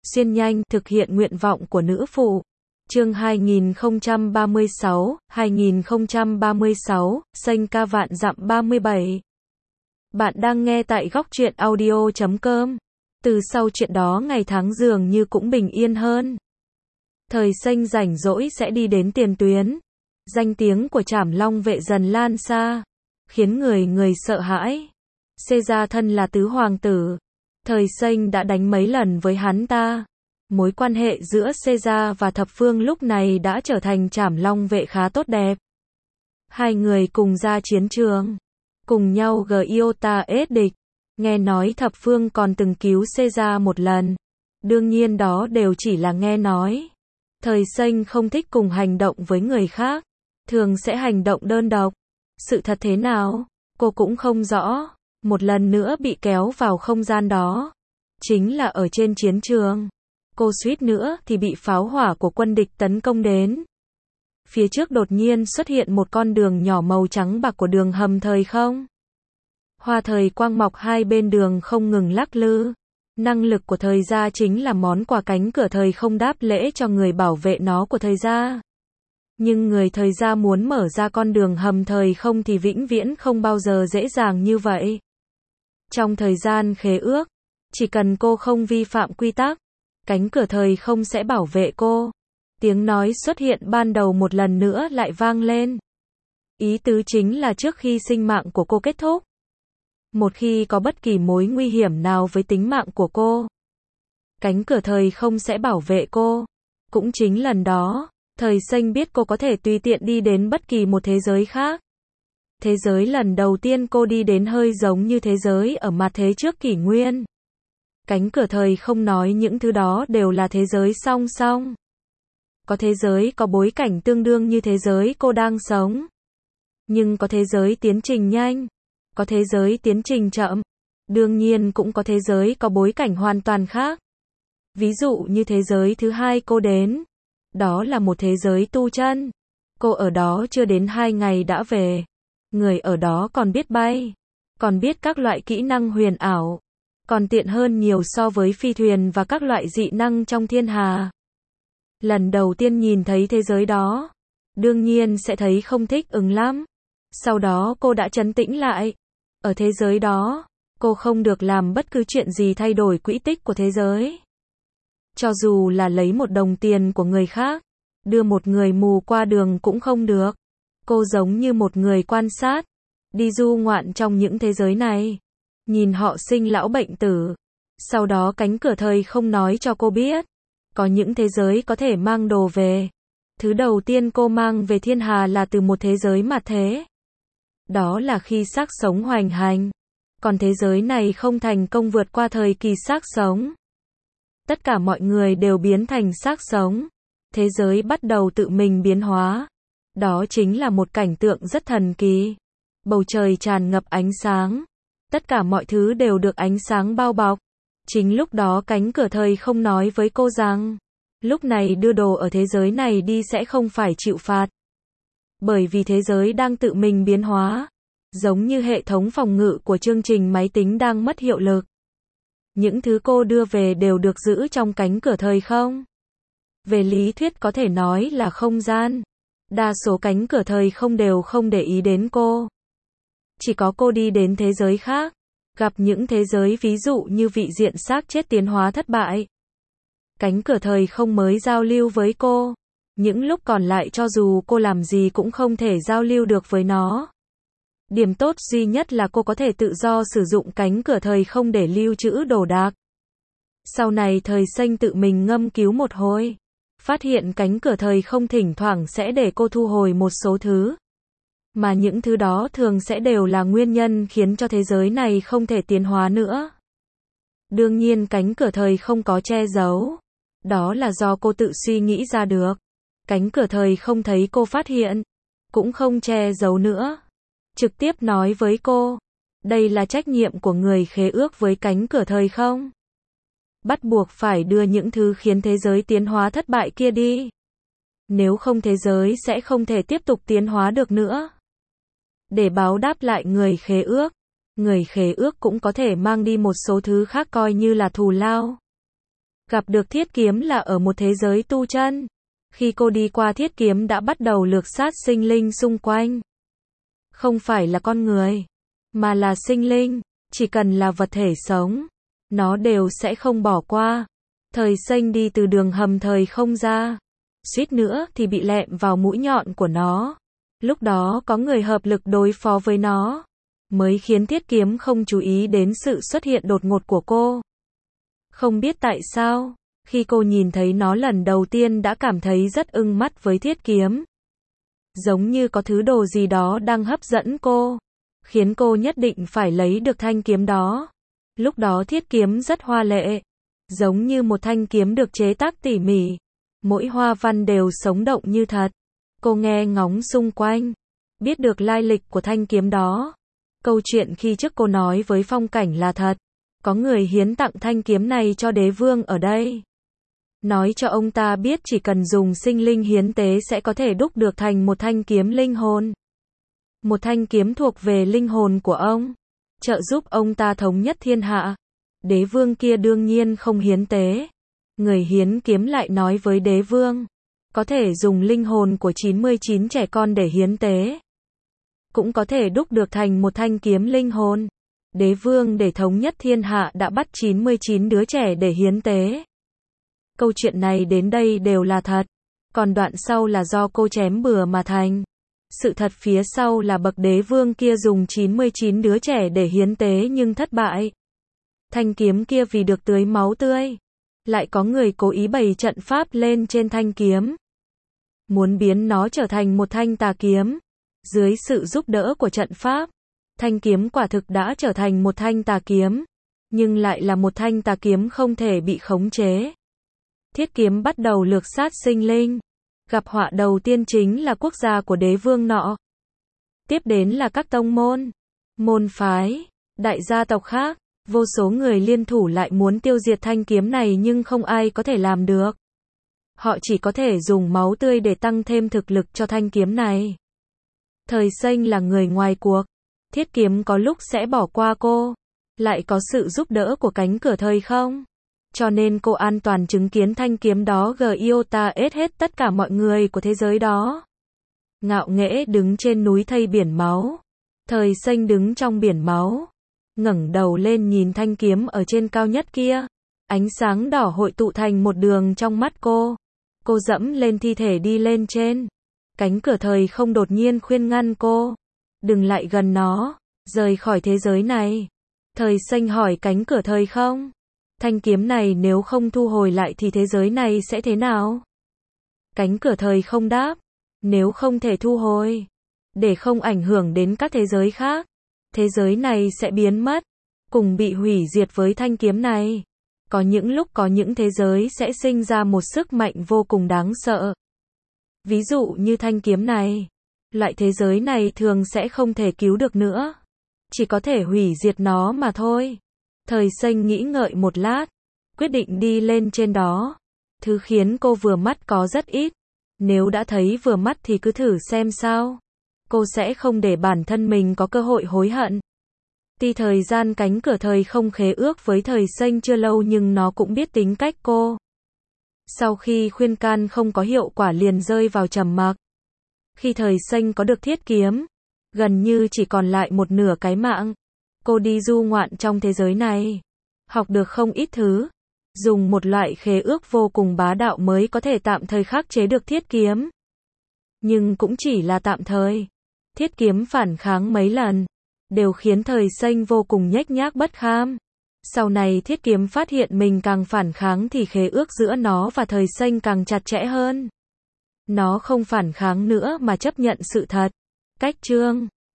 xuyên nhanh, thực hiện nguyện vọng của nữ phụ. Chương 2036, xanh ca vạn dặm 37. Bạn đang nghe tại góc truyện audio.com. Từ sau chuyện đó ngày tháng dường như cũng bình yên hơn. Thời xanh rảnh rỗi sẽ đi đến tiền tuyến. Danh tiếng của Trảm Long vệ dần lan xa, khiến người sợ hãi. Caesar thân là tứ hoàng tử. Thời xanh đã đánh mấy lần với hắn ta. Mối quan hệ giữa Caesar và Thập Phương lúc này đã trở thành Trảm Long vệ khá tốt đẹp. Hai người cùng ra chiến trường, cùng nhau Giota ết địch. Nghe nói Thập Phương còn từng cứu Caesar một lần. Đương nhiên đó đều chỉ là nghe nói. Thời xanh không thích cùng hành động với người khác, thường sẽ hành động đơn độc. Sự thật thế nào, cô cũng không rõ. Một lần nữa bị kéo vào không gian đó, chính là ở trên chiến trường. Cô suýt nữa thì bị pháo hỏa của quân địch tấn công đến. Phía trước đột nhiên xuất hiện một con đường nhỏ màu trắng bạc của đường hầm thời không. Hoa thời quang mọc hai bên đường không ngừng lắc lư. Năng lực của thời gia chính là món quà cánh cửa thời không đáp lễ cho người bảo vệ nó của thời gia. Nhưng người thời gia muốn mở ra con đường hầm thời không thì vĩnh viễn không bao giờ dễ dàng như vậy. Trong thời gian khế ước, chỉ cần cô không vi phạm quy tắc, cánh cửa thời không sẽ bảo vệ cô. Tiếng nói xuất hiện ban đầu một lần nữa lại vang lên. Ý tứ chính là trước khi sinh mạng của cô kết thúc, một khi có bất kỳ mối nguy hiểm nào với tính mạng của cô, cánh cửa thời không sẽ bảo vệ cô. Cũng chính lần đó, thời xanh biết cô có thể tùy tiện đi đến bất kỳ một thế giới khác. Thế giới lần đầu tiên cô đi đến hơi giống như thế giới ở mặt thế trước kỷ nguyên. Cánh cửa thời không nói những thứ đó đều là thế giới song song. Có thế giới có bối cảnh tương đương như thế giới cô đang sống. Nhưng có thế giới tiến trình nhanh, có thế giới tiến trình chậm. Đương nhiên cũng có thế giới có bối cảnh hoàn toàn khác. Ví dụ như thế giới thứ hai cô đến, đó là một thế giới tu chân. Cô ở đó chưa đến 2 ngày đã về. Người ở đó còn biết bay, còn biết các loại kỹ năng huyền ảo, còn tiện hơn nhiều so với phi thuyền và các loại dị năng trong thiên hà. Lần đầu tiên nhìn thấy thế giới đó, đương nhiên sẽ thấy không thích ứng lắm. Sau đó cô đã trấn tĩnh lại. Ở thế giới đó, cô không được làm bất cứ chuyện gì thay đổi quỹ tích của thế giới. Cho dù là lấy một đồng tiền của người khác, đưa một người mù qua đường cũng không được. Cô giống như một người quan sát, đi du ngoạn trong những thế giới này, nhìn họ sinh lão bệnh tử. Sau đó cánh cửa thời không nói cho cô biết, có những thế giới có thể mang đồ về. Thứ đầu tiên cô mang về thiên hà là từ một thế giới mặt thế. Đó là khi xác sống hoành hành. Còn thế giới này không thành công vượt qua thời kỳ xác sống. Tất cả mọi người đều biến thành xác sống. Thế giới bắt đầu tự mình biến hóa. Đó chính là một cảnh tượng rất thần kỳ. Bầu trời tràn ngập ánh sáng. Tất cả mọi thứ đều được ánh sáng bao bọc. Chính lúc đó cánh cửa thời không nói với cô rằng, lúc này đưa đồ ở thế giới này đi sẽ không phải chịu phạt. Bởi vì thế giới đang tự mình biến hóa. Giống như hệ thống phòng ngự của chương trình máy tính đang mất hiệu lực. Những thứ cô đưa về đều được giữ trong cánh cửa thời không. Về lý thuyết có thể nói là không gian. Đa số cánh cửa thời không đều không để ý đến cô. Chỉ có cô đi đến thế giới khác, gặp những thế giới ví dụ như vị diện xác chết tiến hóa thất bại. Cánh cửa thời không mới giao lưu với cô. Những lúc còn lại cho dù cô làm gì cũng không thể giao lưu được với nó. Điểm tốt duy nhất là cô có thể tự do sử dụng cánh cửa thời không để lưu trữ đồ đạc. Sau này thời xanh tự mình ngâm cứu một hồi, phát hiện cánh cửa thời không thỉnh thoảng sẽ để cô thu hồi một số thứ. Mà những thứ đó thường sẽ đều là nguyên nhân khiến cho thế giới này không thể tiến hóa nữa. Đương nhiên cánh cửa thời không có che giấu. Đó là do cô tự suy nghĩ ra được. Cánh cửa thời không thấy cô phát hiện, cũng không che giấu nữa. Trực tiếp nói với cô, đây là trách nhiệm của người khế ước với cánh cửa thời không. Bắt buộc phải đưa những thứ khiến thế giới tiến hóa thất bại kia đi. Nếu không thế giới sẽ không thể tiếp tục tiến hóa được nữa. Để báo đáp lại người khế ước cũng có thể mang đi một số thứ khác coi như là thù lao. Gặp được thiết kiếm là ở một thế giới tu chân. Khi cô đi qua thiết kiếm đã bắt đầu lược sát sinh linh xung quanh. Không phải là con người, mà là sinh linh, chỉ cần là vật thể sống, nó đều sẽ không bỏ qua. Thời Xanh đi từ đường hầm thời không ra, suýt nữa thì bị lẹm vào mũi nhọn của nó. Lúc đó có người hợp lực đối phó với nó, mới khiến thiết kiếm không chú ý đến sự xuất hiện đột ngột của cô. Không biết tại sao, khi cô nhìn thấy nó lần đầu tiên đã cảm thấy rất ưng mắt với thiết kiếm. Giống như có thứ đồ gì đó đang hấp dẫn cô, khiến cô nhất định phải lấy được thanh kiếm đó. Lúc đó thiết kiếm rất hoa lệ, giống như một thanh kiếm được chế tác tỉ mỉ. Mỗi hoa văn đều sống động như thật. Cô nghe ngóng xung quanh, biết được lai lịch của thanh kiếm đó. Câu chuyện khi trước cô nói với Phong Cảnh là thật. Có người hiến tặng thanh kiếm này cho đế vương ở đây. Nói cho ông ta biết chỉ cần dùng sinh linh hiến tế sẽ có thể đúc được thành một thanh kiếm linh hồn. Một thanh kiếm thuộc về linh hồn của ông, trợ giúp ông ta thống nhất thiên hạ. Đế vương kia đương nhiên không hiến tế. Người hiến kiếm lại nói với đế vương, có thể dùng linh hồn của 99 trẻ con để hiến tế. Cũng có thể đúc được thành một thanh kiếm linh hồn. Đế vương để thống nhất thiên hạ đã bắt 99 đứa trẻ để hiến tế. Câu chuyện này đến đây đều là thật. Còn đoạn sau là do cô chém bừa mà thành. Sự thật phía sau là bậc đế vương kia dùng 99 đứa trẻ để hiến tế nhưng thất bại. Thanh kiếm kia vì được tưới máu tươi, lại có người cố ý bày trận pháp lên trên thanh kiếm, muốn biến nó trở thành một thanh tà kiếm. Dưới sự giúp đỡ của trận pháp, thanh kiếm quả thực đã trở thành một thanh tà kiếm, nhưng lại là một thanh tà kiếm không thể bị khống chế. Thiết kiếm bắt đầu lược sát sinh linh. Gặp họa đầu tiên chính là quốc gia của đế vương nọ. Tiếp đến là các tông môn, môn phái, đại gia tộc khác. Vô số người liên thủ lại muốn tiêu diệt thanh kiếm này nhưng không ai có thể làm được. Họ chỉ có thể dùng máu tươi để tăng thêm thực lực cho thanh kiếm này. Thời Xanh là người ngoài cuộc. Thiết kiếm có lúc sẽ bỏ qua cô. Lại có sự giúp đỡ của cánh cửa thời không. Cho nên cô an toàn chứng kiến thanh kiếm đó Giota hết tất cả mọi người của thế giới đó. Ngạo nghễ đứng trên núi thây biển máu. Thời Xanh đứng trong biển máu, ngẩng đầu lên nhìn thanh kiếm ở trên cao nhất kia. Ánh sáng đỏ hội tụ thành một đường trong mắt cô. Cô dẫm lên thi thể đi lên trên. Cánh cửa thời không đột nhiên khuyên ngăn cô. Đừng lại gần nó, rời khỏi thế giới này. Thời Xanh hỏi cánh cửa thời không. Thanh kiếm này nếu không thu hồi lại thì thế giới này sẽ thế nào? Cánh cửa thời không đáp. Nếu không thể thu hồi, để không ảnh hưởng đến các thế giới khác, thế giới này sẽ biến mất, cùng bị hủy diệt với thanh kiếm này. Có những lúc có những thế giới sẽ sinh ra một sức mạnh vô cùng đáng sợ. Ví dụ như thanh kiếm này, loại thế giới này thường sẽ không thể cứu được nữa. Chỉ có thể hủy diệt nó mà thôi. Thời Xanh nghĩ ngợi một lát, quyết định đi lên trên đó. Thứ khiến cô vừa mắt có rất ít. Nếu đã thấy vừa mắt thì cứ thử xem sao. Cô sẽ không để bản thân mình có cơ hội hối hận. Tuy thời gian cánh cửa thời không khế ước với thời Xanh chưa lâu nhưng nó cũng biết tính cách cô. Sau khi khuyên can không có hiệu quả liền rơi vào trầm mặc. Khi thời Xanh có được thiết kiếm, gần như chỉ còn lại một nửa cái mạng. Cô đi du ngoạn trong thế giới này, học được không ít thứ. Dùng một loại khế ước vô cùng bá đạo mới có thể tạm thời khắc chế được thiết kiếm. Nhưng cũng chỉ là tạm thời. Thiết kiếm phản kháng mấy lần, đều khiến thời Xanh vô cùng nhếch nhác bất kham. Sau này thiết kiếm phát hiện mình càng phản kháng thì khế ước giữa nó và thời Xanh càng chặt chẽ hơn. Nó không phản kháng nữa mà chấp nhận sự thật. Cách chương